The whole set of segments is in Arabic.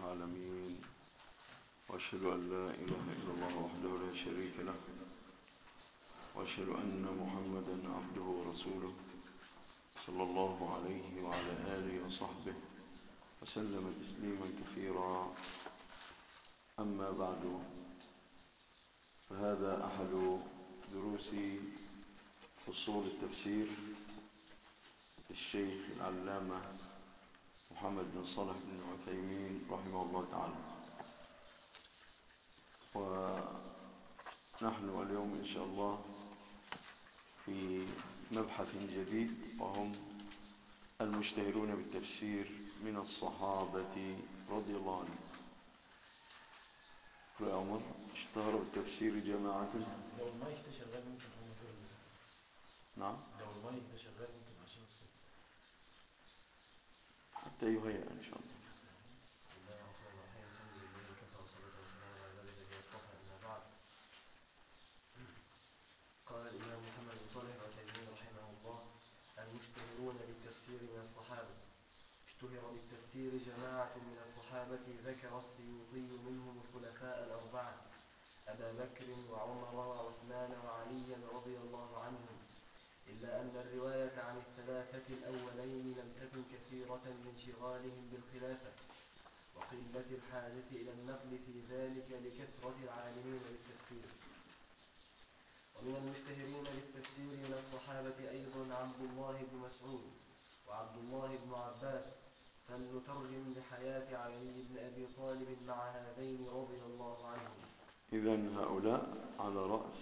العالمين، وأشهد أن لا إله إلا الله وحده لا شريك له، وأشهد أن محمدا عبده ورسوله صلى الله عليه وعلى آله وصحبه وسلم تسليما كثيرا. أما بعد، فهذا أحد دروس أصول التفسير للشيخ العلامة محمد بن صالح بن عثيمين رحمه الله تعالى. ونحن اليوم إن شاء الله في مبحث جديد، وهم المشتهرون بالتفسير من الصحابة رضي الله عنهم. يا عمر، اشتهر بالتفسير جماعة. لو المايك ده شغال ممكن هم دول. نعم، لو المايك ده شغال ممكن عشان الصوت. حتى يهيأ إن شاء الله. بسم الله الرحمن الرحيم، الحمد لله وكفى والصلاة والسلام على عباده الذين اصطفى، أما بعد. قال الإمام محمد بن صالح العثيمين رحمه الله: المشتهرون بالتفسير من الصحابة. اشتهر بالتفسير جماعة من الصحابة، ذكر السيوطي منهم الخلفاء الأربعة أبا بكر وعمر وعثمان وعليا رضي الله عنهم، إلا أن الرواية عن الثلاثة الأولين لم تكن كثيرة لانشغالهم بالخلافة وقلة الحاجة إلى النقل في ذلك لكثرة العالمين بالتفسير. ومن المشتهرين بالتفسير من الصحابة أيضا عبد الله بن مسعود وعبد الله بن عباس، فلنترجم بحياة علي بن أبي طالب مع هذين رضي الله عنهم. إذن هؤلاء على رأس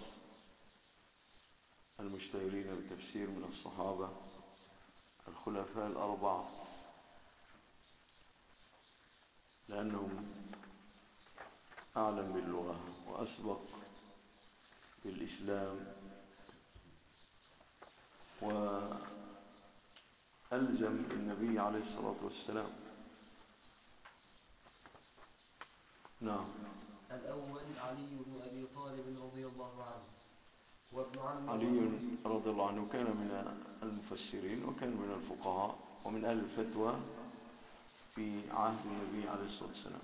المشتهرين بالتفسير من الصحابة الخلفاء الأربعة، لأنهم أعلم باللغة وأسبق بالإسلام وألزم النبي عليه الصلاة والسلام. نعم. الأول علي بن أبي طالب رضي الله عنه، وابن عم علي رضي الله عنه كان من المفسرين وكان من الفقهاء ومن أهل الفتوى في عهد النبي عليه الصلاة والسلام.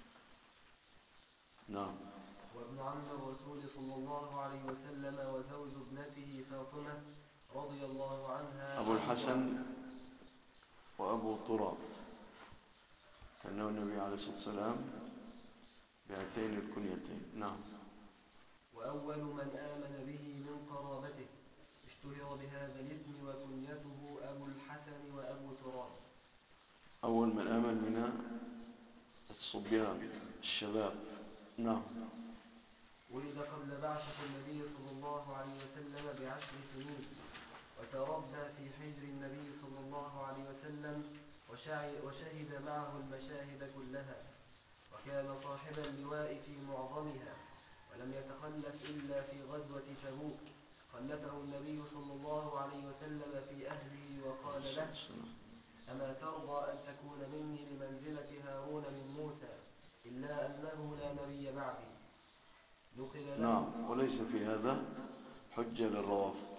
نعم. وابن عم الرسول صلى الله عليه وسلم وزوج ابنته فاطمة رضي الله عنها، أبو الحسن وأبو تراب، كأنه النبي عليه الصلاة والسلام بهاتين الكنيتين. نعم. وأول من آمن به من قرابته، اشتهر بهذا الاسم وكنيته أبو الحسن وأبو تراب. أول من آمن من الصبيان الشباب. نعم. ولد قبل بعثة النبي صلى الله عليه وسلم ب10 سنين، وتربى في حجر النبي صلى الله عليه وسلم، وشهد معه المشاهد كلها، وكان صاحب اللواء في معظمها، ولم يتخلف إلا في غزوة تبوك، خلفه النبي صلى الله عليه وسلم في أهله وقال له: أما ترضى أن تكون مني بمنزلة هارون من موسى، إلا أنه لا نبي بعدي. نقل له. نعم. وليس في هذا حجة للروافض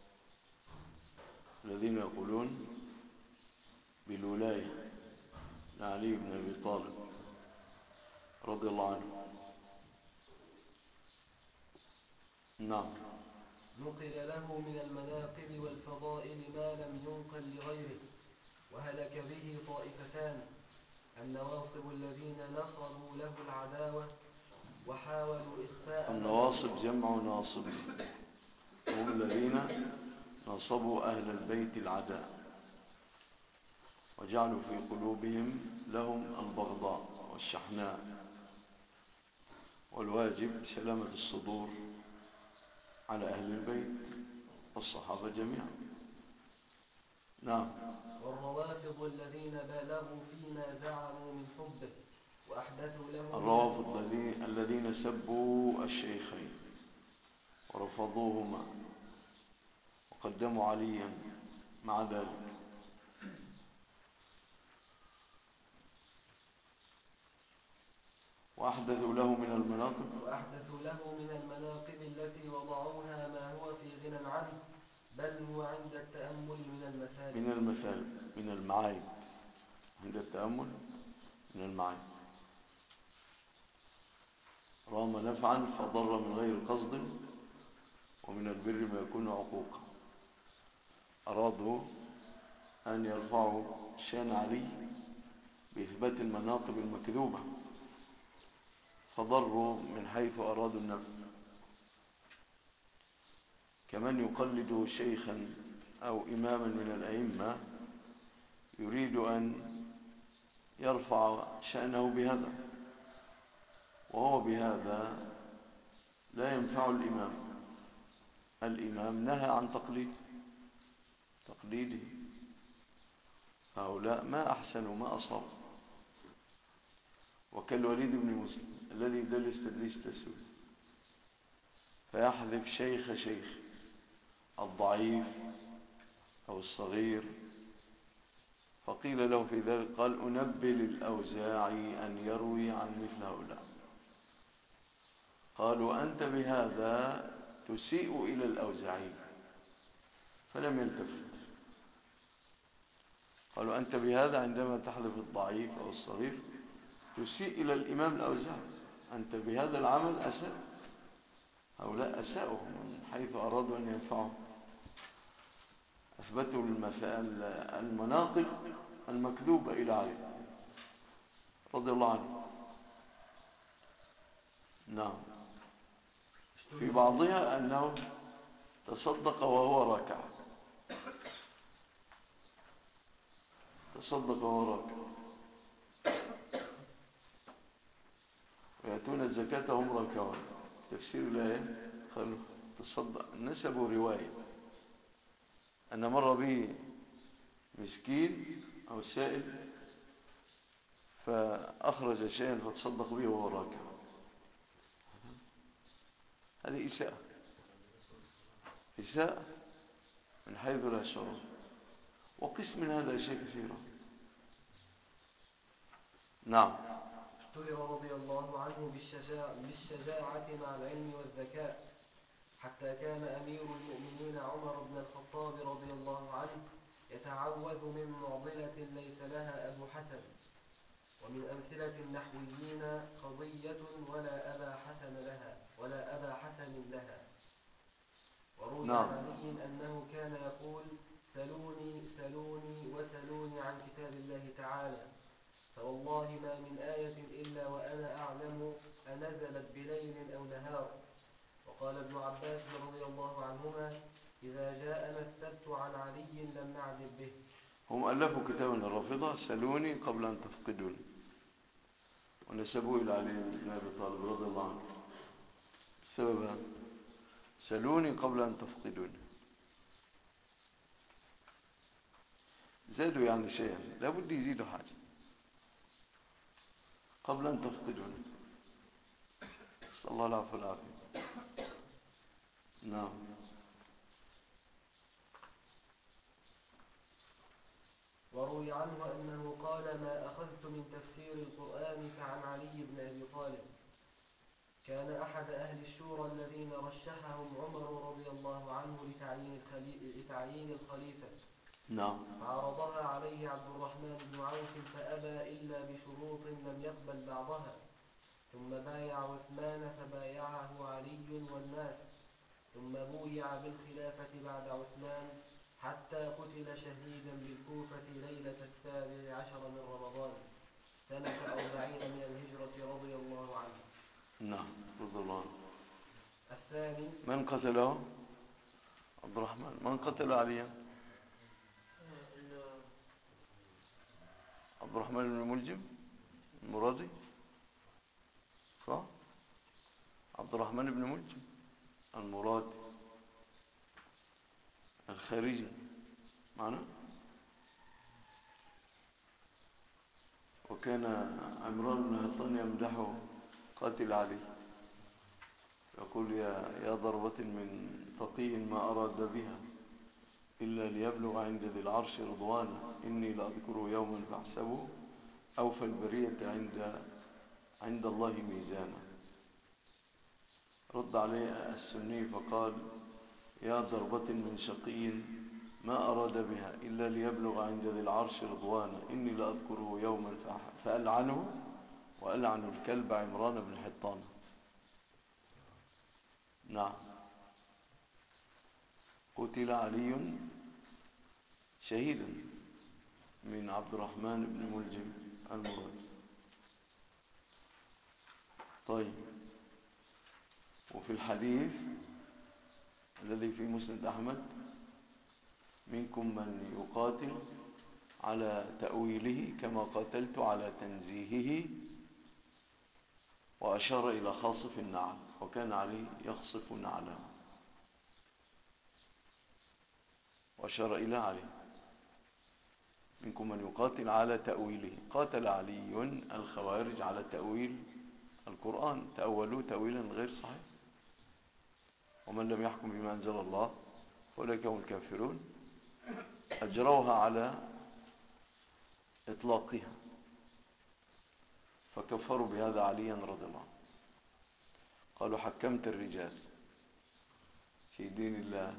الذين يقولون بالولاية لعلي بن أبي طالب رضي الله عنه. نعم. نقل له من المناقب والفضائل ما لم ينقل لغيره، وهلك به طائفتان: النواصب الذين نصبوا له العداوة وحاولوا إخفاء النواصب جمع ناصب، هم الذين نصبوا أهل البيت العداء وجعلوا في قلوبهم لهم البغضاء والشحناء، والواجب سلامة الصدور على أهل البيت والصحابة جميعا. نعم. والروافض الذين بالغوا فيما زعموا من حبه وأحدثوا له. الروافض الذين سبوا الشيخين ورفضوهما وقدموا عليا مع ذلك. وأحدثوا له من المناقب التي وضعوها ما هو في غنى عنه، بل هو عند التأمل من المثالب. من المعايب، عند التأمل من المعايب. رام نفعا فضر من غير قصد، ومن البر ما يكون عقوقا. أرادوا أن يرفعوا شان علي بإثبات المناقب المكذوبة، فضروا من حيث أرادوا النفع، كمن يقلد شيخا أو إماما من الأئمة يريد أن يرفع شأنه بهذا، وهو بهذا لا ينفع الإمام. الإمام نهى عن تقليده. هؤلاء ما أحسنوا ما أصابوا، وكالوليد بن مسلم الذي يدلس تدليس تسوي فيحذف شيخ الضعيف أو الصغير، فقيل له في ذلك قال أنبئ للأوزاعي أن يروي عن مثل هؤلاء. قالوا أنت بهذا تسيء إلى الأوزاعي، فلم يلتفت. قالوا أنت بهذا عندما تحذف الضعيف أو الصغير تسيء إلى الإمام الأوزاعي، أنت بهذا العمل أساء. هؤلاء أساءوا من حيث أرادوا أن ينفعوا، أثبتوا المناقب المكذوبة إلى علي رضي الله عنه. نعم. في بعضها أنه تصدق وهو راكع، ويأتون الزكاة هم راكعون. تفسير الآية قالوا تصدق، نسبوا رواية أن مر به مسكين أو سائل فأخرج شيئا فتصدق به وهو راكع. هذه إساءة من حيث لا شعور. وقس من هذا شيء كثيرا. نعم. اشتهر رضي الله عنه بالشجاعة مع العلم والذكاء، حتى كان أمير المؤمنين عمر بن الخطاب رضي الله عنه يتعوذ من معضلة ليس لها أبو حسن. ومن أمثلة النحويين قضية ولا أبا حسن لها. وروي عن علي أنه كان يقول سلوني وسلوني عن كتاب الله تعالى، فوالله ما من آية إلا وأنا أعلم أنزلت بليل أو نهار. وقال ابن عباس رضي الله عنهما إذا جاءنا السبت عن علي لم نعدل به. هم ألفوا كتابا الرافضة سلوني قبل أن تفقدوني، ونسبوه إلى علي بن أبي طالب رضي الله عنه بسبب هذا، سلوني قبل أن تفقدوني. زادوا يعني شيئا، لابد يزيدوا حاجة قبل أن تفقدوني. صلى الله العفو والعافية. نعم. وروي عنه أنه قال ما أخذت من تفسير القرآن كعن علي بن أبي طالب. كان أحد أهل الشورى الذين رشحهم عمر رضي الله عنه لتعيين الخليفة. نعم. فعرضها عليه عبد الرحمن بن عوف فأبى إلا بشروط لم يقبل بعضها، ثم بايع عثمان فبايعه علي والناس، ثم بويع بالخلافة بعد عثمان حتى قتل شهيدا بالكوفة ليلة 17 من رمضان سنة 40 من الهجرة رضي الله عنه. نعم رضي الله عنه. الثاني من قتله؟ عبد الرحمن. من قتل عليا؟ عبد الرحمن بن ملجم المرادي، صح؟ عبد الرحمن بن ملجم المرادي الخارجي معنا. وكان عمران بن حطان يمدحه قاتل علي، يقول يا ضربة من تقي ما أراد بها إلا ليبلغ عند ذي العرش رضوانا، إني لأذكره يوما فاحسبه أوفى البرية عند الله ميزانا. رد عليه السني فقال يا ضربة من شقي ما أراد بها إلا ليبلغ عند ذي العرش رضوانا، إني لأذكره يوما فألعنه وألعن الكلب عمران بن حطان. نعم. قتل علي شهيدا من عبد الرحمن بن ملجم المرادي. طيب، وفي الحديث الذي في مسند أحمد: منكم من يقاتل على تأويله كما قاتلت على تنزيهه، وأشار إلى خاصف النعل، وكان علي يخصف نعله، وأشار إلى علي: منكم من يقاتل على تأويله. قاتل علي الخوارج على تأويل القرآن، تأولوه تأويلا غير صحيح. ومن لم يحكم بما أنزل الله فأولئك هم الكافرون. أجروها على إطلاقها، فكفروا بهذا عليا رضي الله عنه. قالوا: حكمت الرجال في دين الله.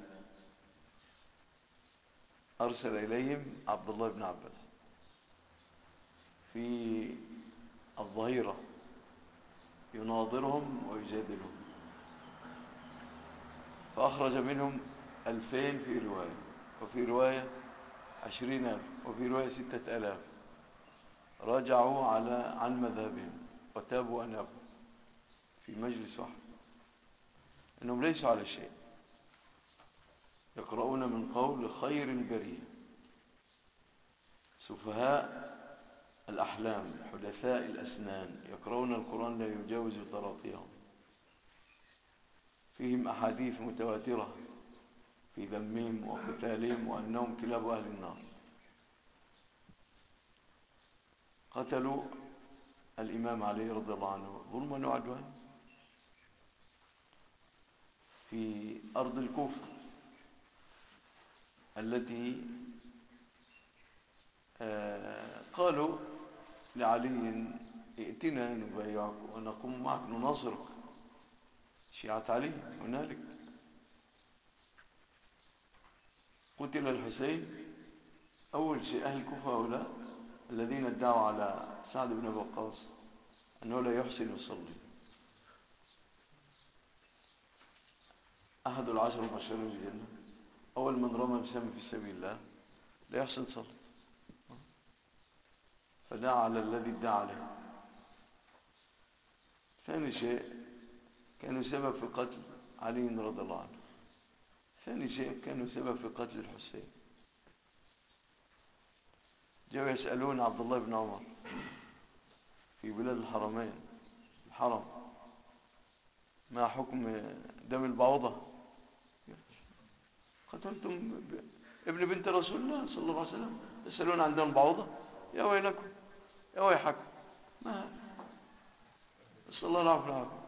أرسل إليهم عبد الله بن عباس في الظهيرة يناظرهم ويجادلهم، فأخرج منهم 2000 في رواية، وفي رواية 20,000، وفي رواية 6,000. رجعوا عن مذهبهم وتابوا أن يبقوا في مجلس واحد، إنهم ليسوا على شيء، يقرؤون من قول خير البرية، سفهاء الأحلام، حدثاء الأسنان، يقرؤون القرآن لا يجاوز تراقيهم، فيهم أحاديث متواترة في ذمهم وقتالهم وأنهم كلاب أهل النار. قتلوا الإمام علي رضي الله عنه ظلما وعدوانا في أرض الكوفة التي قالوا لعلي: ائتنا نبايعك ونقوم معك نناصرك. شيعة علي هنالك. قتل الحسين. أول شيء أهل الكوفة هؤلاء الذين ادعوا على سعد بن وقاص أنه لا يحسن يصلي، أحد العشر المبشرين بالجنة، أول من رمى بسهم في سبيل الله لا يحسن يصلي، فدعا على الذي ادعى عليه. ثاني شيء كانوا سبب في قتل علي رضي الله عنه. ثاني شيء كانوا سبب في قتل الحسين. جاءوا يسألون عبد الله بن عمر في بلاد الحرمين، الحرم: ما حكم دم البعوضة؟ قتلتم ابن بنت رسول الله صلى الله عليه وسلم، تسألون عن دم البعوضة؟ يا ويلكم، يا ويحكم، ما نسأل الله العافية والعافية.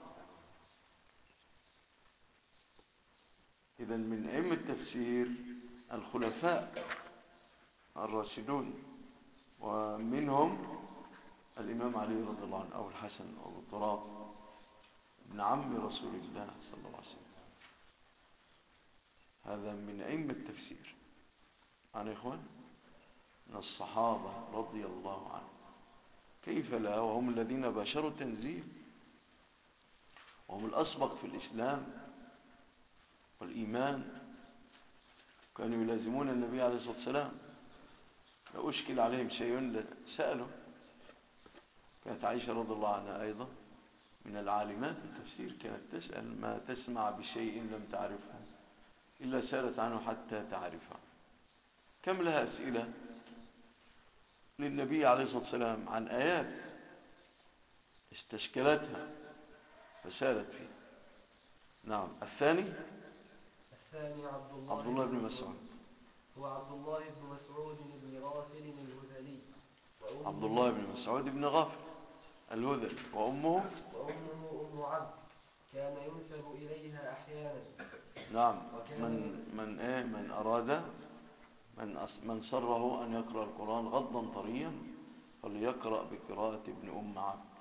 إذن من أئمة التفسير الخلفاء الراشدون، ومنهم الإمام علي رضي الله عنه، أبو الحسن وأبو التراب ابن عم رسول الله صلى الله عليه وسلم. هذا من أئمة التفسير عن إخوان من الصحابة رضي الله عنهم. كيف لا وهم الذين باشروا التنزيل، وهم الأسبق في الإسلام والإيمان، كانوا يلازمون النبي عليه الصلاة والسلام. لو أشكل عليهم شيء سألوا. كانت عائشة رضي الله عنها أيضا من العالمات التفسير، كانت تسأل: ما تسمع بشيء لم تعرفه إلا سألت عنه حتى تعرفه. كم لها أسئلة للنبي عليه الصلاة والسلام عن آيات استشكلتها فسالت فيه. نعم. الثاني عبد الله بن مسعود. هو عبد الله بن مسعود بن غافل الهذلي، عبد الله بن مسعود بن غافل الهذلي، وأمه أم عبد، كان ينسب إليها أحيانا. نعم. من أراد من سره أن يقرأ القرآن غضا طريا فليقرأ بقراءة ابن أم عبد.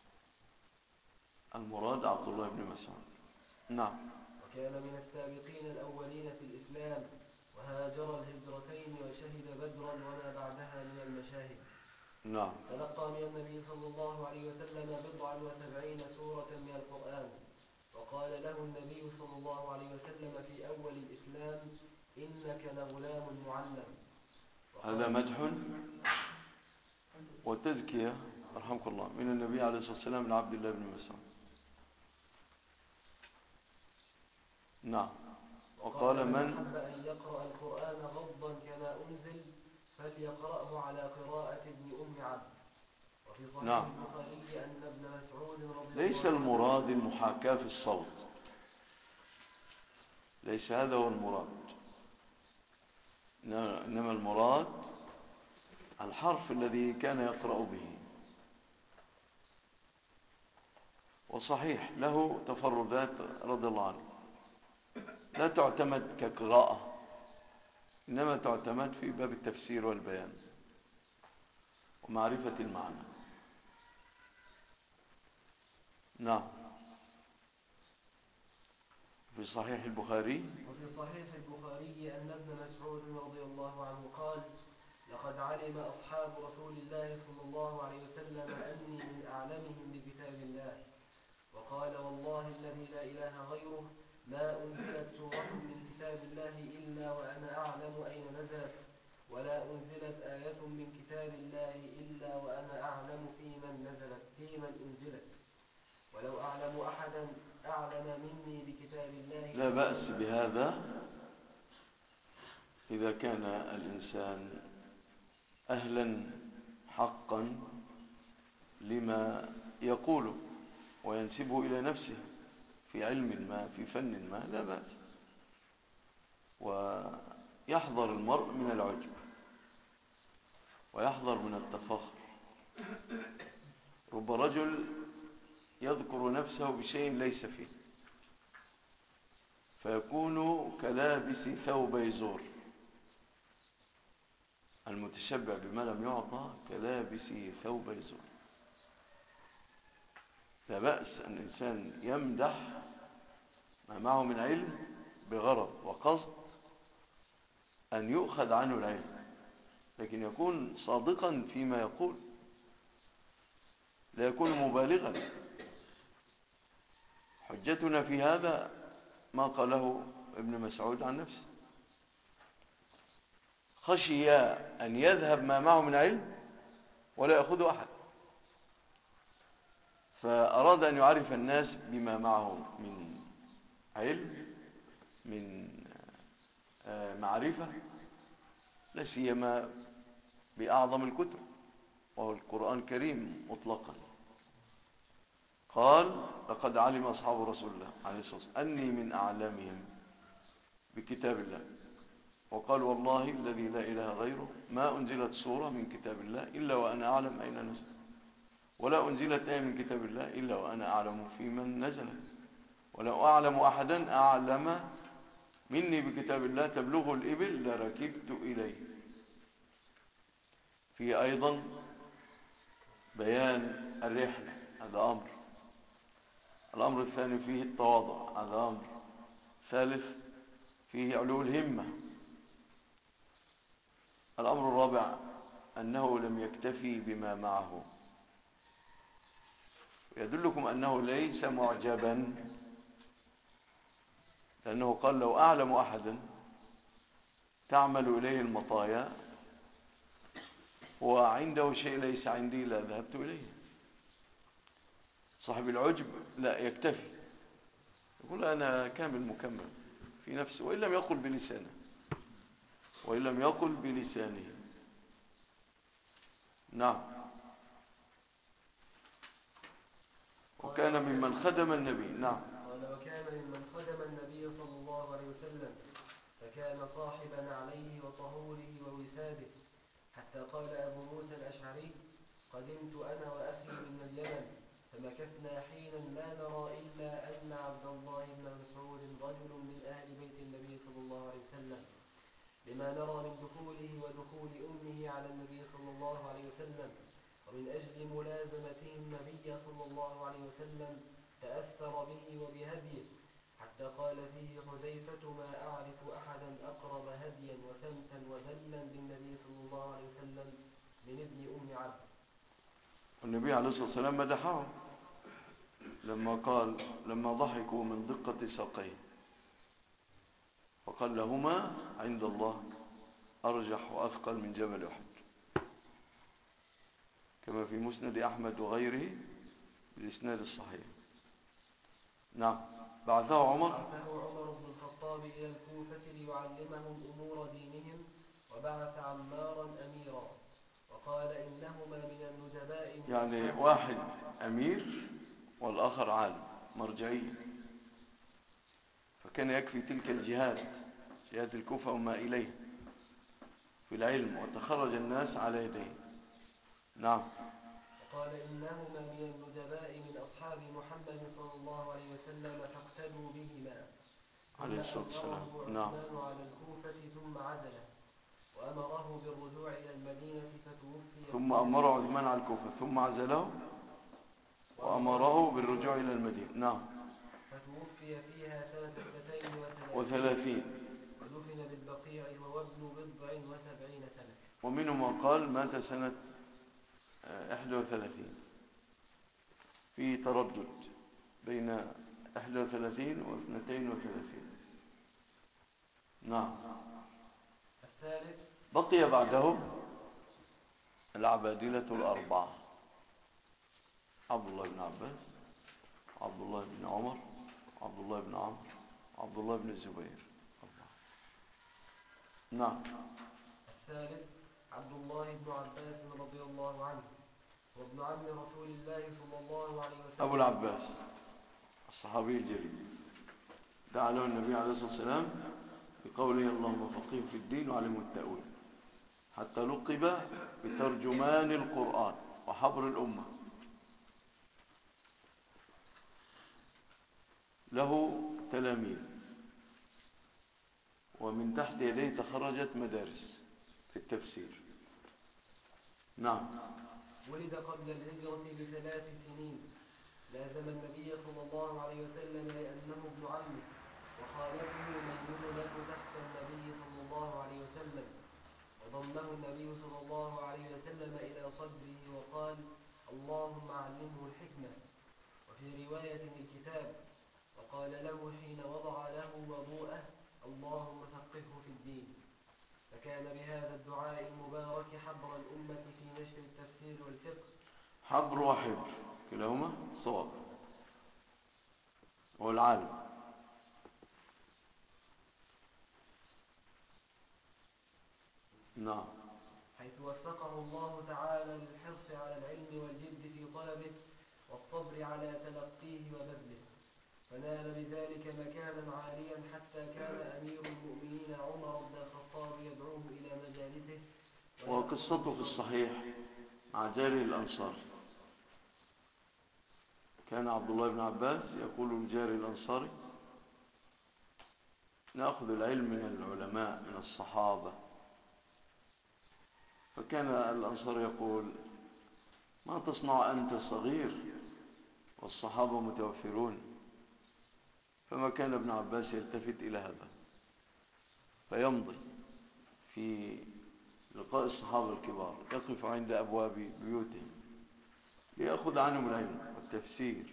المراد عبد الله بن مسعود. نعم. وكان من السابقين الأولين في الإسلام، وهاجر الهجرتين وشهد بدرا وما بعدها من المشاهد. نعم. تلقى من النبي صلى الله عليه وسلم 79 سورة من القرآن، وقال له النبي صلى الله عليه وسلم في أول الإسلام: إنك لغلام معلم. هذا مدح وتزكية رحمك الله من النبي عليه الصلاة والسلام لعبد الله بن مسعود. نعم. وقال من من أحب أن يقرأ القرآن غضا كما أنزل فليقرأه على قراءة ابن أم عبد. وفي صحيح نعم. البخاري أن ابن مسعود رضي ليس الله عنه المراد المحاكاة في الصوت، ليس هذا هو المراد، إنما المراد الحرف الذي كان يقرأ به. وصحيح له تفردات رضي الله عنه لا تعتمد كقراءة، إنما تعتمد في باب التفسير والبيان ومعرفة المعنى. نعم. في صحيح البخاري أن ابن مسعود رضي الله عنه قال: لقد علم أصحاب رسول الله صلى الله عليه وسلم أني من أعلمهم بكتاب الله. وقال: والله الذي لا إله غيره ما أنزلت سورة من كتاب الله إلا وأنا أعلم أين نزلت، ولا أنزلت آية من كتاب الله إلا وأنا أعلم في من أنزلت، ولو أعلم أحدا أعلم مني بكتاب الله. لا بأس بهذا إذا كان الإنسان أهلا حقا لما يقوله وينسبه إلى نفسه في علم ما في فن ما، لا بأس. ويحذر المرء من العجب ويحذر من التفاخر. رب رجل يذكر نفسه بشيء ليس فيه فيكون كلابس ثوب زور. المتشبع بما لم يعطى كلابس ثوب زور. لا بأس أن الإنسان يمدح ما معه من علم بغرض وقصد أن يؤخذ عنه العلم، لكن يكون صادقا فيما يقول، لا يكون مبالغا. حجتنا في هذا ما قاله ابن مسعود عن نفسه: خشي أن يذهب ما معه من علم ولا يأخذ أحد، فأراد أن يعرف الناس بما معه من علم، من معرفة، لا سيما بأعظم الكتب وهو القرآن الكريم مطلقا. قال: لقد علم أصحاب رسول الله عليه الصلاة والسلام أني من أعلمهم بكتاب الله. وقال: والله الذي لا إله غيره ما أنزلت سورة من كتاب الله إلا وأنا أعلم أين نزل، ولا أنزلت آية من كتاب الله إلا وأنا أعلم في من نزلت، ولو أعلم أحدا أعلم مني بكتاب الله تبلغ الإبل لركبت إليه. في أيضا بيان الرحلة، هذا أمر. الأمر الثاني فيه التواضع، هذا أمر. ثالث فيه علو الهمة. الأمر الرابع أنه لم يكتفي بما معه. يدلكم أنه ليس معجبا، لأنه قال: لو أعلم أحدا تعمل إليه المطايا وعنده شيء ليس عندي لا ذهبت إليه. صاحب العجب لا يكتفي، يقول: أنا كامل مكمل في نفسه، وإن لم يقل بلسانه، وإن لم يقل بلسانه. نعم. وكان ممن خدم النبي. نعم. قال: وكان ممن خدم النبي صلى الله عليه وسلم، فكان صاحبا عليه وطهوره ووساده، حتى قال أبو موسى الأشعري: قدمت أنا وأخي من اليمن فمكثنا حينا لا نرى إلا أن عبد الله بن مسعود رجل من أهل بيت النبي صلى الله عليه وسلم، لما نرى من دخوله ودخول أمه على النبي صلى الله عليه وسلم، ومن أجل ملازمته النبي صلى الله عليه وسلم تأثر به وبهديه، حتى قال فيه حذيفة: ما أعرف أحدا أقرب هديا وسمتا وذلا بالنبي صلى الله عليه وسلم من ابن أم عبد. النبي عليه الصلاة والسلام مدحه لما ضحكوا من دقة ساقيه فقال لهما عند الله أرجح وأثقل من جبل أحد، كما في مسند أحمد وغيره بالإسناد الصحيح. نعم. بعثه عمر بن الخطاب إلى الكوفة ليعلمهم أمور دينهم، وبعث عمارا أميرا، وقال إنهما من الندباء من يعني واحد أمير والآخر عالم مرجعي، فكان يكفي تلك الجهاد، جهاد الكوفة وما إليه في العلم، وتخرج الناس على يديه. نعم. وقال إنهما من الندباء من أصحاب محمد صلى الله عليه وسلم فاقتدوا بهما. عليه الصلاة والسلام. نعم. عثمان على الكوفة ثم عزله وأمره بالرجوع إلى المدينة فتوفي. ثم أمر عثمان على الكوفة ثم عزله وأمره بالرجوع إلى المدينة. نعم. فتوفي فيها سنة 32 ودفن بالبقيع وهو ابن 79 سنة. ومنهم من قال مات سنة 31، في تردد بين 31 و 32. نعم. الثالث بقي بعده العبادلة الأربعة: عبد الله بن عباس، عبد الله بن عمر، عبد الله بن عمرو، عبد الله بن الزبير. نعم. الثالث عبد الله بن عباس رضي الله عنه، وابن عم رسول الله صلى الله عليه وسلم. أبو العباس الصحابي الجليل دعا له النبي عليه الصلاة والسلام بقوله اللهم فقهه في الدين وعلمه التأويل، حتى لقب بترجمان القرآن وحبر الأمة. له تلاميذ، ومن تحت يديه تخرجت مدارس في التفسير. نعم. ولد قبل الهجرة ب3 سنين، لازم النبي صلى الله عليه وسلم لأنه ابن عمه، وخالته ميمونة تحت النبي صلى الله عليه وسلم، وضمه النبي صلى الله عليه وسلم إلى صدره وقال اللهم علمه الحكمة، وفي رواية الكتاب، وقال له حين وضع له وضوءه اللهم فقهه في الدين. فكان بهذا الدعاء المبارك حبر الأمة في نشر التفسير والفقه. حبر وحبر كلاهما صواب، هو العالم. نعم. حيث وفقه الله تعالى للحرص على العلم والجد في طلبه والصبر على تلقيه وبذله، فنال بذلك مكانا عاليا حتى كان أمير المؤمنين عمر بن الخطاب يدعوه إلى مجالسه. وقصته في الصحيح مع جاره الأنصار. كان عبد الله بن عباس يقول لجاره الأنصاري نأخذ العلم من العلماء من الصحابة، فكان الأنصار يقول ما تصنع أنت صغير والصحابة متوفرون، فما كان ابن عباس يلتفت إلى هذا، فيمضي في لقاء الصحابة الكبار يقف عند أبواب بيوتهم ليأخذ عنهم العلم والتفسير.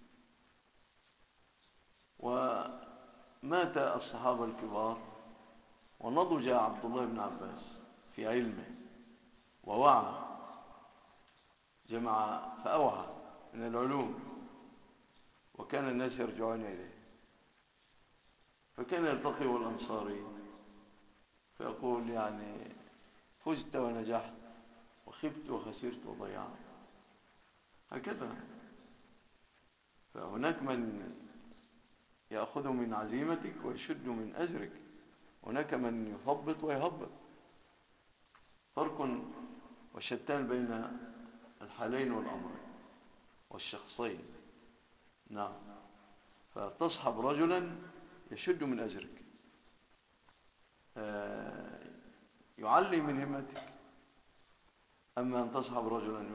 ومات الصحابة الكبار ونضج عبد الله بن عباس في علمه ووعى، جمع فأوعى من العلوم، وكان الناس يرجعون إليه. فكان يلتقي والأنصاري فيقول يعني فزت ونجحت وخبت وخسرت وضيعت، هكذا. فهناك من يأخذ من عزيمتك ويشد من أزرك، هناك من يثبط ويهبط، فرق وشتان بين الحالين والأمرين والشخصين. نعم. فتصحب رجلا يشد من أزرك، يعلي من همتك، أما أن تصحب رجلا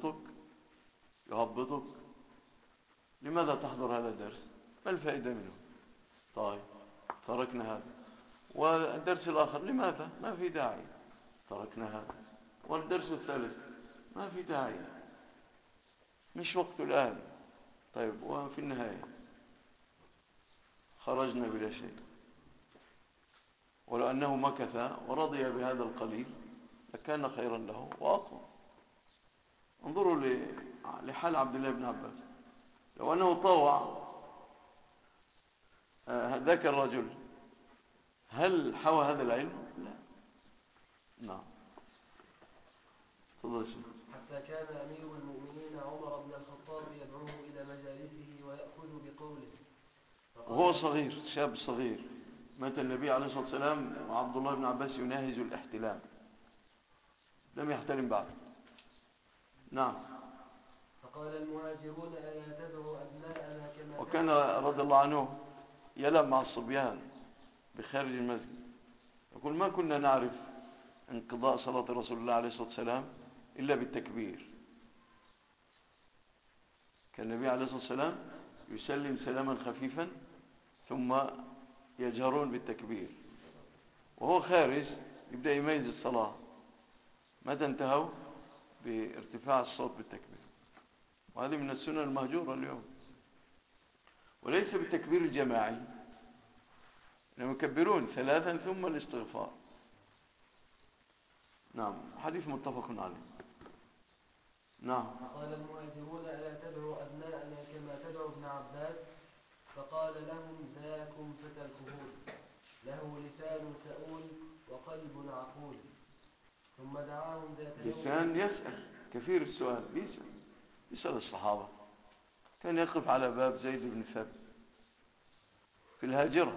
يهبطك، لماذا تحضر هذا الدرس؟ ما الفائدة منه؟ طيب تركنا هذا. والدرس الآخر لماذا؟ ما في داعي، تركنا هذا. والدرس الثالث ما في داعي، مش وقت الآن. طيب وفي النهاية خرجنا بلا شيء، ولو أنه مكث ورضي بهذا القليل لكان خيرا له وأقوى. انظروا لحال عبد الله بن عباس، لو أنه طوع ذاك الرجل هل حوى هذا العلم؟ لا. نعم. تفضل شيخ. حتى كان أمير المؤمنين عمر بن الخطاب يدعوه إلى مجالسه ويأخذ بقوله. وهو صغير، شاب صغير، مات النبي عليه الصلاة والسلام وعبد الله بن عباس يناهز الاحتلام، لم يحتلم بعد. نعم. فقال المهاجرون ألا تدعوا أبناءنا كما وكان رضي الله عنه يلعب مع الصبيان بخارج المسجد، يقول ما كنا نعرف انقضاء صلاة رسول الله عليه الصلاة والسلام إلا بالتكبير. كان النبي عليه الصلاة والسلام يسلم سلاما خفيفا ثم يجهرون بالتكبير، وهو خارج يبدأ يميز الصلاة متى انتهوا بارتفاع الصوت بالتكبير. وهذه من السنن المهجورة اليوم، وليس بالتكبير الجماعي، إنهم يكبرون ثلاثا ثم الاستغفار. نعم. حديث متفق عليه. نعم. فقال المهاجرون ألا تدعوا أبناءنا كما تدعو ابن عباس. فقال لهم ذاكم فتى الكهول له لسان سؤول وقلب عقول. ثم دعاهم ذات يوم. لسان يسأل، كثير السؤال، يسأل الصحابة. كان يقف على باب زيد بن ثابت في الهاجرة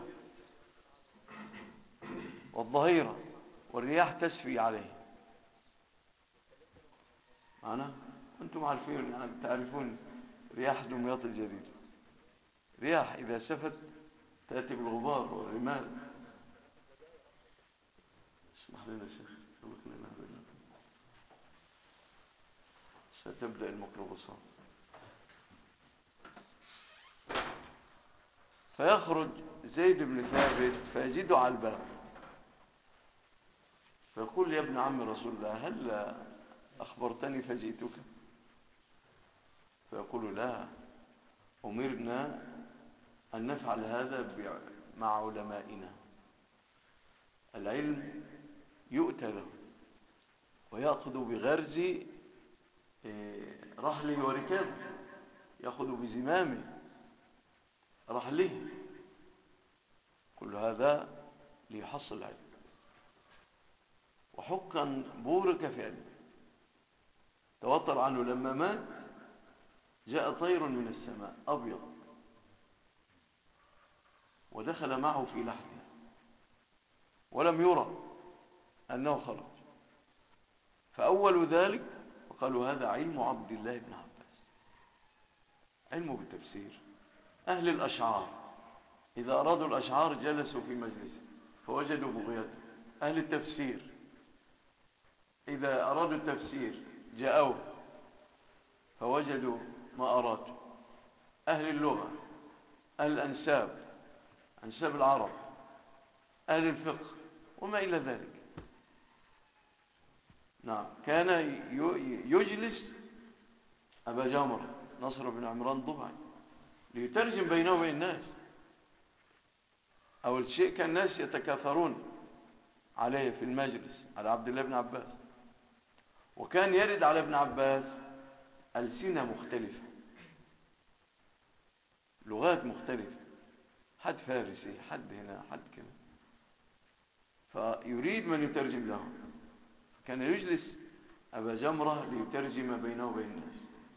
والظهيرة والرياح تسفي عليه. معنا؟ أنتم عارفين، يعني تعرفون رياح دمياط الجديدة، رياح إذا سفت تأتي بالغبار والرمال. اسمح لنا شيخ، خلق لنا بيننا. ستبدأ الميكروباصات. فيخرج زيد بن ثابت فيجده على الباب، فيقول يا ابن عم رسول الله هل أخبرتني فجئتك؟ فيقول لا، أمرنا أن نفعل هذا مع علمائنا. العلم يؤتى له ويأخذ بغرز رحله وركابه، يأخذ بزمامه رحله، كل هذا ليحصل العلم. وحقا بورك في علمه. توتر عنه لما مات جاء طير من السماء أبيض ودخل معه في لحده ولم يرى أنه خرج. فأول ذلك وقالوا هذا علم عبد الله بن عباس، علمه بالتفسير. أهل الأشعار إذا أرادوا الأشعار جلسوا في مجلسه فوجدوا بغيته. أهل التفسير إذا أرادوا التفسير جاءوا فوجدوا ما أرادوا. أهل اللغة، أهل الأنساب، أنساب العرب، أهل الفقه وما إلى ذلك. نعم. كان يجلس أبا جامر نصر بن عمران ضبعي ليترجم بينه وبين الناس. أول شيء كان الناس يتكاثرون عليه في المجلس على عبد الله بن عباس، وكان يرد على ابن عباس ألسنة مختلفة، لغات مختلفة، حد فارسي، حد هنا، حد كذا، فيريد من يترجم له. كان يجلس أبا جمرة ليترجم بينه وبين الناس.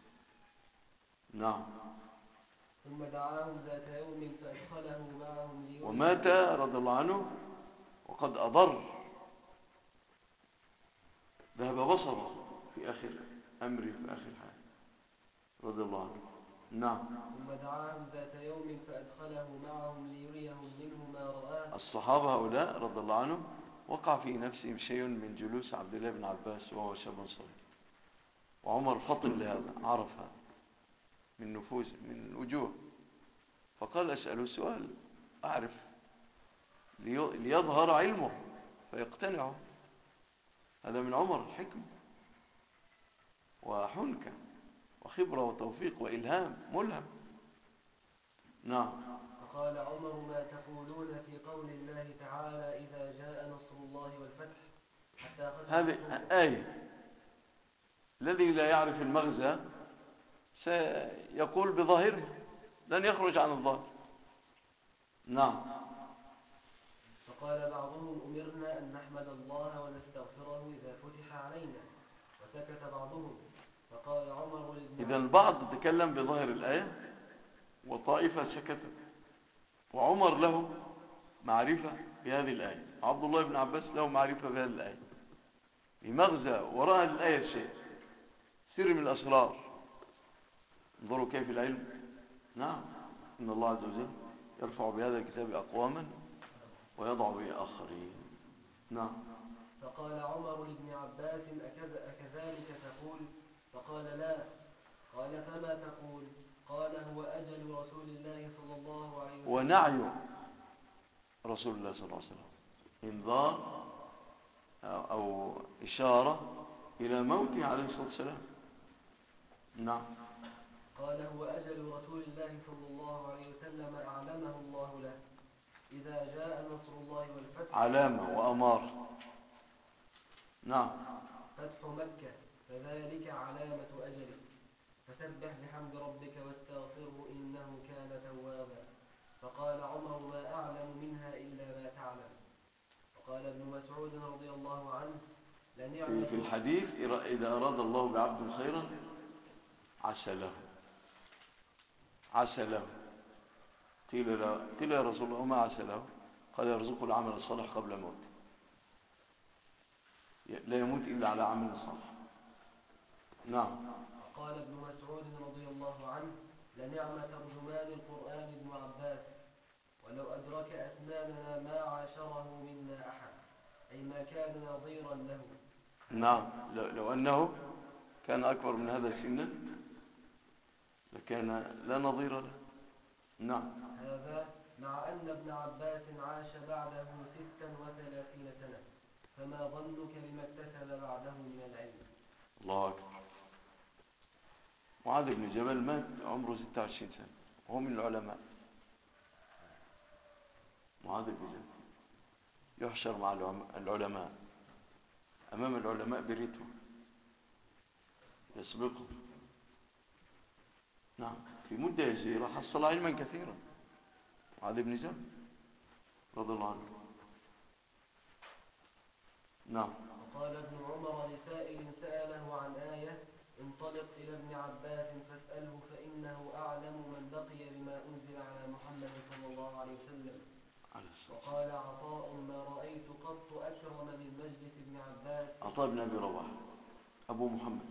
نعم. ثم دعاهم ذات يوم فأدخله معهم ومات رضي الله عنه وقد أضر، ذهب بصره في آخر أمره، في آخر حياته رضي الله عنه. نعم. ثم دعاهم ذات يوم فأدخله معهم ليريهم منه ما رآه. الصحابة هؤلاء رضي الله عنهم وقع في نفسهم شيء من جلوس عبد الله بن عباس وهو شاب صغير، وعمر فطن لهذا، عرف هذا من نفوس، من وجوه، فقال أسأله سؤال أعرف ليظهر علمه فيقتنعه. هذا من عمر الحكمة وحنكة وخبرة وتوفيق وإلهام، ملهم. نعم. فقال عمر: ما تقولون في قول الله تعالى: إذا جاء نصر الله والفتح، حتى هذه ختم. آية. الذي لا يعرف المغزى سيقول بظاهره، لن يخرج عن الظاهر. نعم. فقال بعضهم: أمرنا أن نحمد الله ونستغفره إذا فتح علينا. وسكت بعضهم. فقال عمر لابن إذا عباس: البعض تكلم بظاهر الآية وطائفة سكتت، وعمر له معرفة بهذه الآية، عبد الله بن عباس له معرفة بهذه الآية، بمغزى وراء الآية شيء، سر من الأسرار. انظروا كيف العلم. نعم. إن الله عز وجل يرفع بهذا الكتاب أقواما ويضع به آخرين. نعم. فقال عمر لابن عباس: أكذلك تقول؟ فقال: لا. قال: فما تقول؟ قال: هو أجل رسول الله صلى الله عليه وسلم. ونعي رسول الله صلى الله عليه وسلم، إنذار أو إشارة إلى موته عليه الصلاة والسلام. نعم. قال: هو أجل رسول الله صلى الله عليه وسلم أعلمه الله له. إذا جاء نصر الله والفتح. علامة وأمار. نعم. فتح مكة، فذلك علامة أجله. فسبح بحمد ربك واستغفره إنه كان توابا. فقال عمر: ما أعلم منها إلا ما تعلم. وقال ابن مسعود رضي الله عنه: في الحديث إذا أراد الله بعبد خيرا عسى له. عسى له. قيل يا رسول الله ما عسى له؟ قال: يرزقه العمل الصالح قبل موته، لا يموت إلا على عمل صالح. نعم. قال ابن مسعود رضي الله عنه: لنعم ترجمان القرآن ابن عباس، ولو أدرك أسناننا ما عاشره منا أحد، أي ما كان نظيرا له. نعم. لو أنه كان أكبر من هذا سنا لكان لا نظير له. نعم. هذا مع أن ابن عباس عاش بعده 36 سنة، فما ظنك بما اكتسب بعده من العلم؟ الله أكبر. معاذ بن جبل مات عمره 26 سنة وهو من العلماء. معاذ بن جبل يحشر مع العلماء، أمام العلماء بريته يسبقه. نعم. في مدة يسيرة حصل علما كثيرا معاذ بن جبل رضي الله عنه. نعم. وقال ابن عمر لسائل سأله عن آية: انطلق إلى ابن عباس فاسأله فإنه أعلم من بقي بما أنزل على محمد صلى الله عليه وسلم. وقال عطاء: ما رأيت قط أكرم من مجلس ابن عباس. عطاء بن أبي رباح أبو محمد.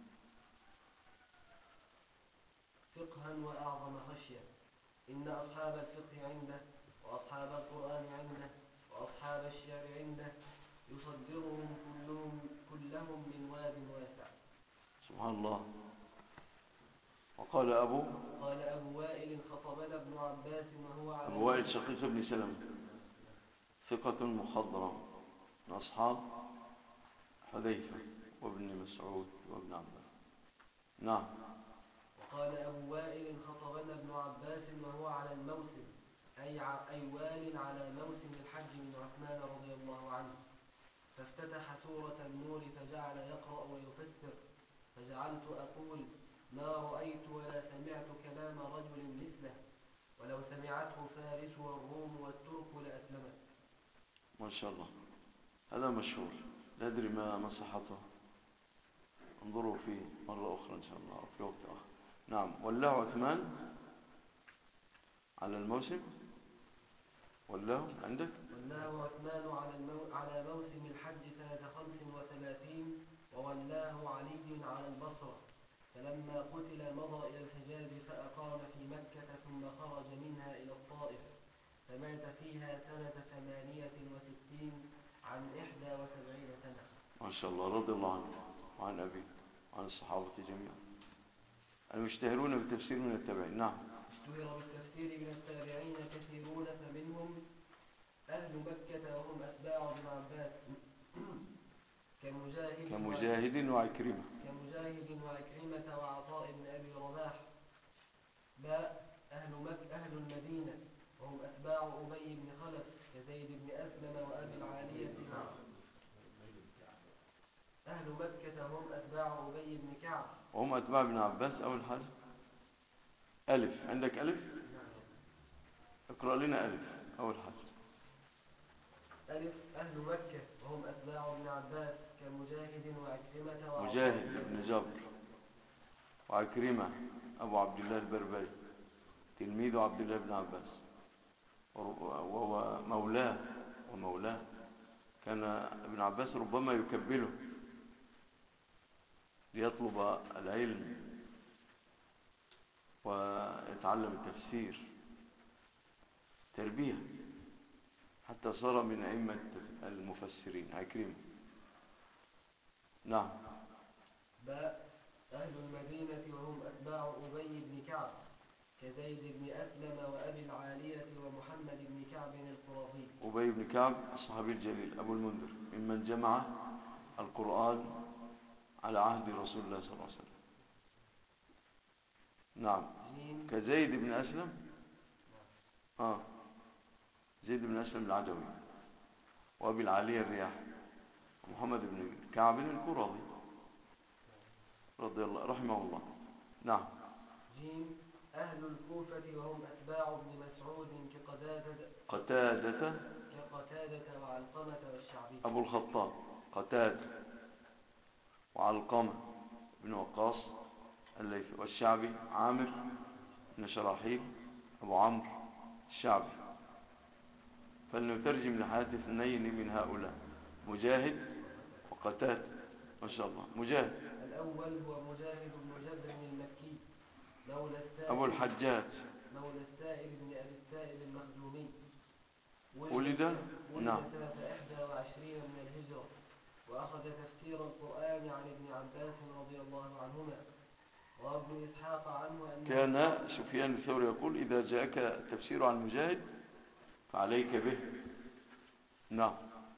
فقها وأعظم خشية. إن أصحاب الفقه عنده، وأصحاب القرآن عنده، وأصحاب الشعر عنده، يصدرهم كلهم من واد واسع. سبحان الله. وقال أبو وائل: خطبنا ابن عباس وهو على أبو وائل شقيق بن سلمة ثقة مخضرم من أصحاب حذيفة وابن مسعود وابن عباس. نعم. وقال أبو وائل: خطبنا ابن عباس وهو على الموسم، أي وال على موسم الحج من عثمان رضي الله عنه. فافتتح سورة النور فجعل يقرأ ويفسر، فجعلت أقول: ما رأيت ولا سمعت كلام رجل مثله، ولو سمعته فارس والروم والترك لأسلمت. ما شاء الله. هذا مشهور، لا أدري ما صحته، انظروا فيه مرة أخرى إن شاء الله أو في وقت آخر. نعم. ولاه عثمان على الموسم. ولاه عندك. ولاه عثمان على موسم الحج سنة 35، وولاه علي على البصرة. فلما قتل مضى إلى الحجاز فأقام في مكة، ثم خرج منها إلى الطائف، فمات فيها سنة 68 عن 71 سنة. ما شاء الله. رضي الله عنه وعن أبيه وعن الصحابة جميعا المشتهرون بالتفسير من التابعين. نعم. اشتهر بالتفسير من التابعين كثيرون، فمنهم أهل مكة وهم أتباع ابن عباس كمجاهد وعكرمة. وعكرمة وعطاء بن أبي رباح. باء أهل المدينة وهم أتباع أبي بن خلف كزيد بن أسلم وأبي العالية. أهل مكة هم أتباع أبي بن كعب وهم أتباع ابن عباس. أول حاجة ألف، عندك ألف؟ اقرأ لنا ألف أول حاجة. ألف أهل مكة وهم أتباع ابن عباس كمجاهد وعكرمة مجاهد بن جبر وعكرمة أبو عبد الله البربري تلميذ عبد الله بن عباس وهو ومولاه. كان ابن عباس ربما يكبله ليطلب العلم ويتعلم التفسير، تربية، حتى صار من أئمة المفسرين عكرمة. نعم. باء أهل المدينة وهم أتباع أبي بن كعب كزيد بن أسلم وأبي العالية ومحمد بن كعب القرظي. أبي بن كعب الصحابي الجليل أبو المنذر ممن جمع القرآن على عهد رسول الله صلى الله عليه وسلم. نعم. كزيد بن أسلم. زيد بن أسلم العدوي وأبي العالية الرياحي ومحمد بن كعب القرظي رضي الله رحمه الله. نعم. جيم أهل الكوفة وهم أتباع ابن مسعود قتادة وعلقمة والشعبي. أبو الخطاب قتادة وعلقمة بن وقاص الليثي والشعبي عامر بن شراحيل أبو عمرو الشعبي. فلنترجم لحياة اثنين من هؤلاء مجاهد وقتادة. ما شاء الله. مجاهد الأول هو مجاهد بن جبر المكي مولى السائب أبو الحجاج مولى السائب بن أبي السائب المخزومي. ولد نعم سنة 21 من الهجرة، وأخذ تفسير القرآن عن ابن عباس رضي الله عنهما. وابن إسحاق عنه أنه كان سفيان الثوري يقول إذا جاءك التفسير عن مجاهد فعليك به. نعم.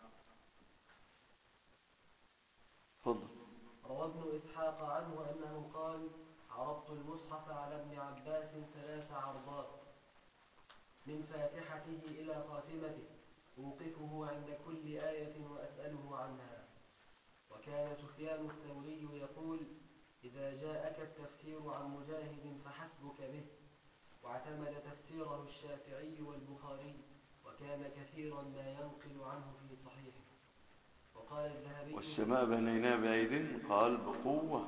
تفضل. روى ابن إسحاق عنه أنه قال عرضت المصحف على ابن عباس 3 عرضات من فاتحته إلى خاتمته أوقفه عند كل آية وأسأله عنها. وكان سفيان الثوري يقول إذا جاءك التفسير عن مجاهد فحسبك به. واعتمد تفسيره الشافعي والبخاري، وكان كثيرا ما ينقل عنه في صحيحه. وقال الذهبي والسماء بنيناها بأيد قال بقوة.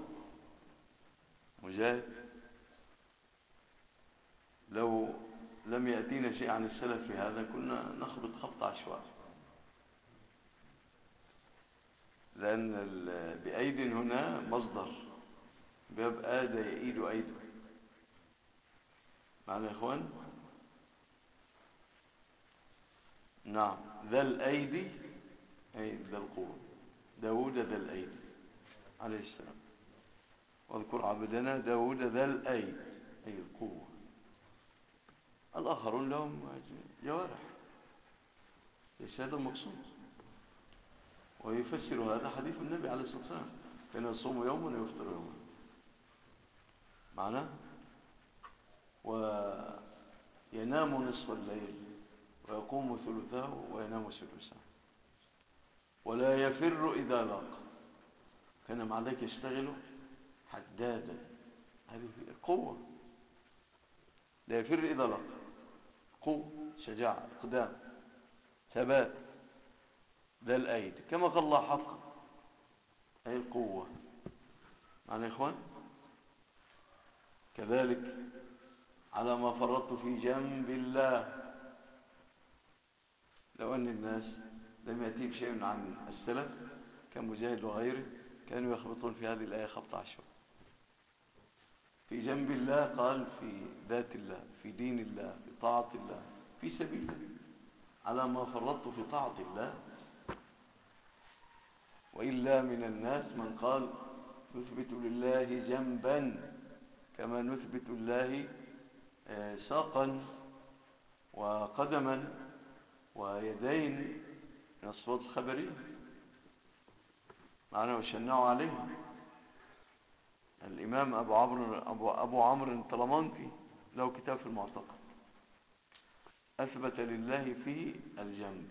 مجاهد لو لم يأتينا شيء عن السلف في هذا كنا نخبط خبط عشوائي، لأن بأيد هنا مصدر باب آدى يأيد أيده. معنا يا إخوان؟ نعم. ذا الأيدي أي ذا القوة. داود ذا الأيدي عليه السلام. واذكر عبدنا داود ذا الأيد أي القوة. الآخرون لهم جوارح، ليس هذا المقصود. ويفسر هذا حديث النبي عليه الصلاة والسلام كان يصوم يوما ويفطر يوما. معناه وينام نصف الليل ويقوم ثلثه وينام سدسه ولا يفر إذا لاق. كان مع ذلك يشتغل حدادا. هذه قوة. لا يفر إذا لاق. قوة، شجاعة، إقدام، ثبات. ذا الأيد كما قال الله حقا أي القوة. معنى يا إخوان؟ كذلك على ما فرطت في جنب الله. لو أن الناس لم يأتيهم شيء عن السلف كمجاهد وغيره كانوا يخبطون في هذه الآية خبط عشوائي. في جنب الله قال في ذات الله، في دين الله، في طاعة الله، في سبيل الله. على ما فرطت في طاعة الله. وإلا من الناس من قال نثبت لله جنبا كما نثبت الله ساقا وقدما ويدين من الصفات الخبرية. معنا وشنعوا عليه الإمام أبو عمرو الطلمانكي له كتاب في المعتقد أثبت لله فيه الجنب،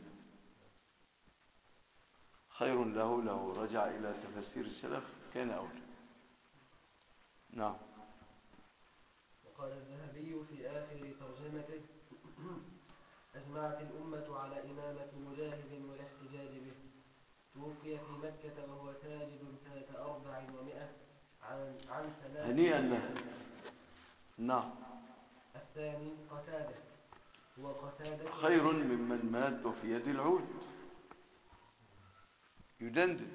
خير له لو رجع إلى تفسير السلف كان أولى. نعم. وقال الذهبي في آخر ترجمته: أجمعت الأمة على إمامة مجاهد والاحتجاج به. توفي في مكة وهو ساجد سنة 400 عن 300. هنيئا له. نعم. الثاني قتادة، هو قتادة خير ممن مات وفي يد العود يدندن.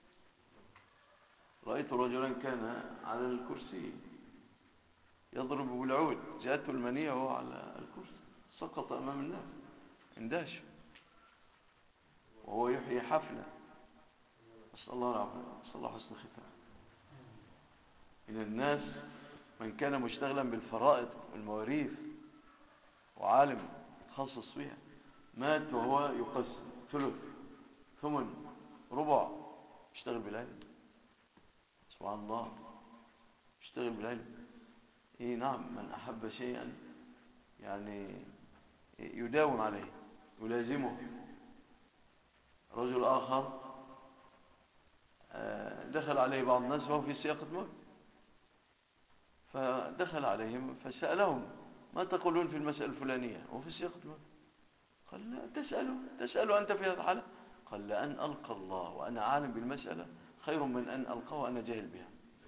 رأيت رجلا كان على الكرسي يضرب بالعود، جاءته المنية وهو على الكرسي سقط أمام الناس اندهش وهو يحيي حفلة. أسأل الله العافية، أسأل الله حسن الختام. من الناس من كان مشتغلا بالفرائض والمواريث وعالم تخصص فيها، مات وهو يقسم ثلث ثمن ربع، يشتغل بالعلم. سبحان الله، يشتغل بالعلم. إيه نعم، من أحب شيئا يعني يداوم عليه يلازمه. رجل آخر دخل عليه بعض الناس وهو في سياقة موت، فدخل عليهم فسألهم: ما تقولون في المسألة الفلانية؟ وفي سياقة موت. قال: لا، تسألوا أنت في هذا الحالة؟ قال: لأن ألقى الله وأنا عالم بالمسألة خير من أن ألقى وأنا جاهل بها.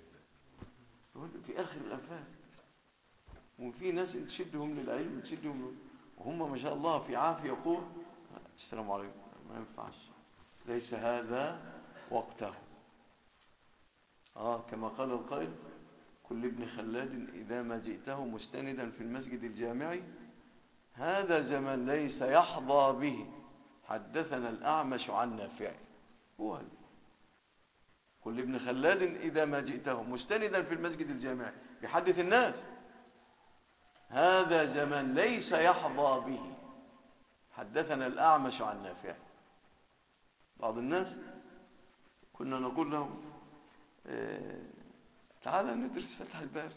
في آخر الأنفاس. وفي ناس تشدهم للعلم، تشدهم وهم ما شاء الله في عافية وقوة. السلام عليكم، ما ينفعش، ليس هذا وقته. كما قال القائل: كل ابن خلاد إذا ما جئته مستندا في المسجد الجامعي هذا زمن ليس يحظى به، حدثنا الأعمش عن نافع. هو هذا. كل ابن خلاد إذا ما جئته مستندا في المسجد الجامعي يحدث الناس هذا زمن ليس يحظى به، حدثنا الأعمش عن نافع. بعض الناس كنا نقول لهم: تعال ندرس فتح الباري،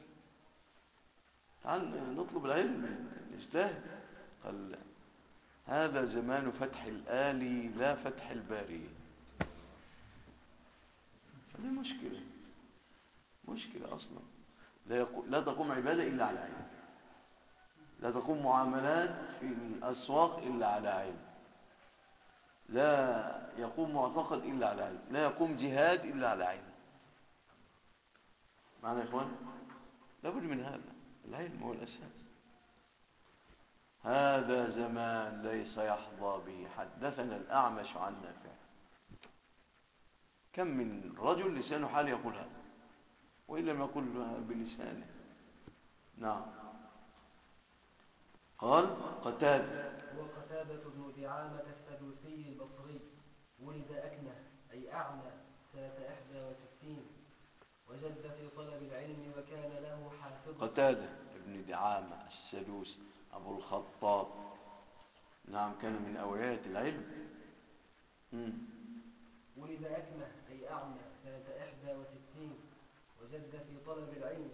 تعال نطلب العلم نجتهد. قال: هذا زمان فتح الآلي لا فتح الباري. هذه مشكلة أصلا. لا تقوم عبادة إلا على علم، لا تقوم معاملات في الأسواق إلا على علم، لا يقوم معتقد إلا على علم، لا يقوم جهاد إلا على علم. معنا يا إخوان؟ لابد من هذا، العلم هو الأساس. هذا زمان ليس يحظى به، حدثنا الأعمش عن نافع. كم من رجل لسانه حال يقول هذا وإن لم يقل بلسانه. نعم. قال قتادة، هو قتادة بن دعامة السدوسي البصري، ولد أكنه أي أعمى سنة 61، وجد في طلب العلم وكان له حافظ. قتادة ابن دعامة السدوسي أبو الخطاب، نعم، كان من أوعية العلم. ولد أكمه أي أعمى سنة 61، وجد في طلب العلم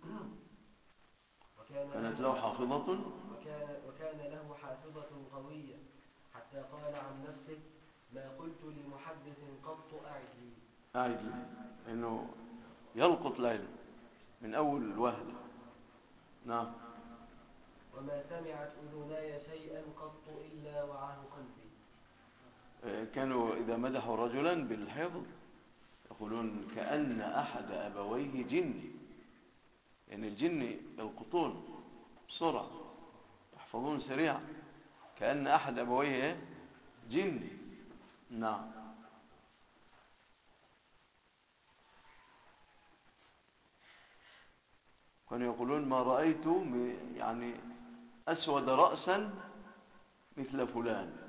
كانت له حافظة، وكان له حافظة قوية، حتى قال عن نفسه: ما قلت لمحدث قط أعد لي. إنه يلقط العلم من أول الوهلة. نعم. وما سمعت أذناي شيئا قط إلا وعاه قلبي. كانوا إذا مدحوا رجلا بالحفظ يقولون: كأن أحد أبويه جني، يعني الجن يلقطون بسرعة، يحفظون سريعا. كأن أحد أبويه جني. نعم. كانوا يقولون: ما رأيت يعني أسود رأسا مثل فلان،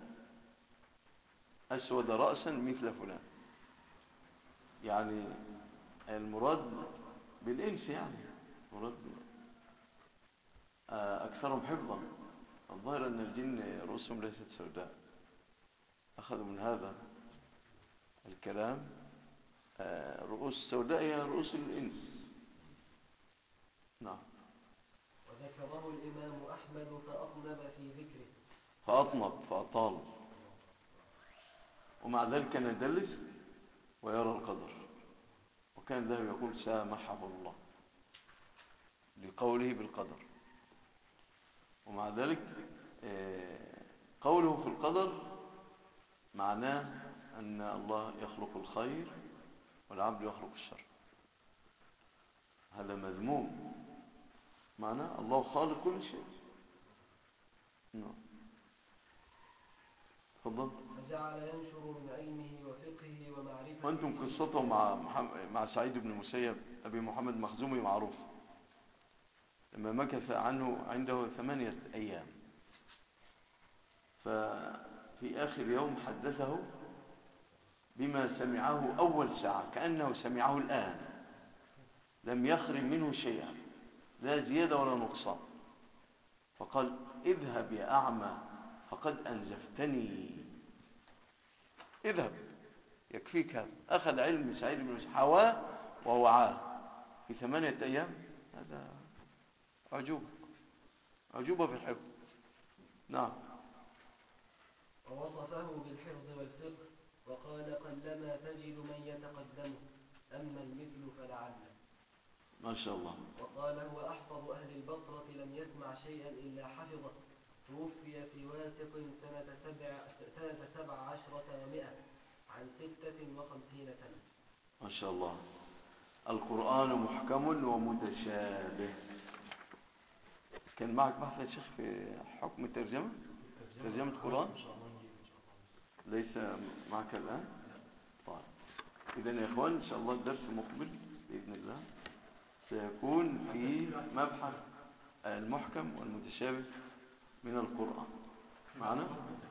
أسود رأسا مثل فلان، يعني المراد بالإنس، يعني مراد أكثرهم حفظا. الظاهر أن الجن رؤوسهم ليست سوداء، أخذوا من هذا الكلام. رؤوس السوداء هي رؤوس الإنس. نعم. وذكره الإمام أحمد فأطنب في ذكره. فأطال، ومع ذلك كان يدلس ويرى القدر، وكان ذهب يقول سامحه الله لقوله بالقدر. ومع ذلك قوله في القدر معناه أن الله يخلق الخير والعبد يخلق الشر، هذا مذموم، معناه الله خالق كل شيء. نعم، تفضل. فجعل ينشر من علمه وفقهه ومعرفته. وأنتم قصته مع سعيد بن المسيب أبي محمد مخزومي معروف، لما مكث عنده 8 أيام، ففي آخر يوم حدثه بما سمعه أول ساعة كأنه سمعه الآن، لم يخرم منه شيئا، لا زيادة ولا نقصان. فقال اذهب يا أعمى فقد أنزفتني، اذهب يكفيك هذا. أخذ علم سعيد بن مسيب حواه ووعاه في 8 أيام، هذا عجوبة في الحفظ. نعم. ووصفه بالحفظ والفقه وقال قلما تجد من يتقدمه، أما المثل فلعله. ما شاء الله. وقال هو أحفظ أهل البصرة لم يسمع شيئا إلا حفظه، توفي في واسط سنة 17 و100 عن 56 سنة. ما شاء الله. القرآن محكم ومتشابه. كان معك بحث يا شيخ في حكم الترجمة، ترجمة القرآن؟ ليس معك الآن؟ طيب، إذن يا إخوان إن شاء الله الدرس مقبل بإذن الله سيكون في مبحث المحكم والمتشابه من القرآن. معنا؟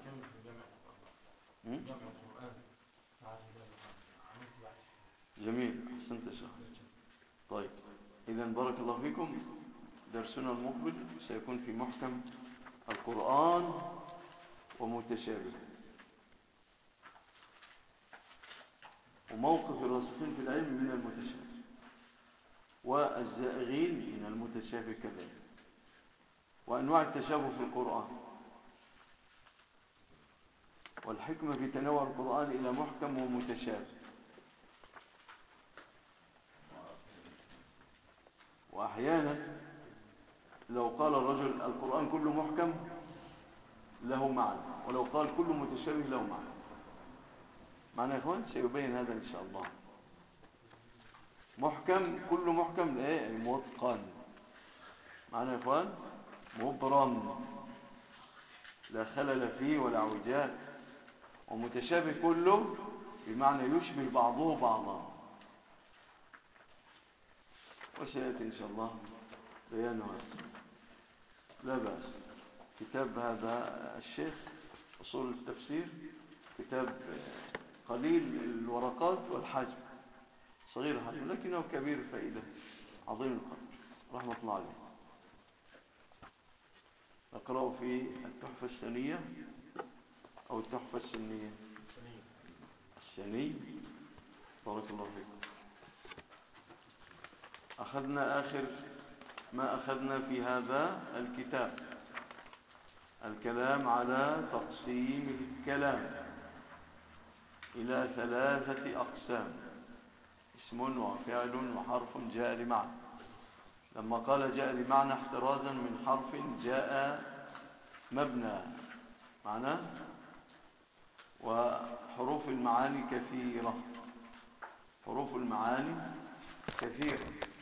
جميل، أحسنت يا شيخ. طيب، إذن بارك الله فيكم، درسنا المقبل سيكون في محكم القرآن ومتشابه، وموقف الراسخين في العلم من المتشابه، والزائغين من المتشابه كذلك، وأنواع التشابه في القرآن، والحكمة في تنوع القرآن إلى محكم ومتشابه. وأحيانا لو قال الرجل القرآن كله محكم له معنى، ولو قال كله متشابه له معنى. معنى يا إخوان سيبين هذا إن شاء الله. محكم كله محكم إيه؟ متقن. معنى يا إخوان مبرم لا خلل فيه ولا اعوجاج. ومتشابه كله بمعنى يشبه بعضه بعضا، وسيأتي إن شاء الله بيانها. لا بأس. كتاب هذا الشيخ أصول التفسير كتاب قليل الورقات والحجم، صغير الحجم لكنه كبير الفائدة عظيم القدر، رحمة الله عليه. نقرأه في التحفة السنية أو التحفة السنية السني. بارك الله فيكم. أخذنا آخر ما أخذنا في هذا الكتاب الكلام على تقسيم الكلام إلى 3 أقسام: اسم وفعل وحرف جاء لمعنى. لما قال جاء لمعنى احترازا من حرف جاء مبنى معناه، وحروف المعاني كثيرة، حروف المعاني كثيرة.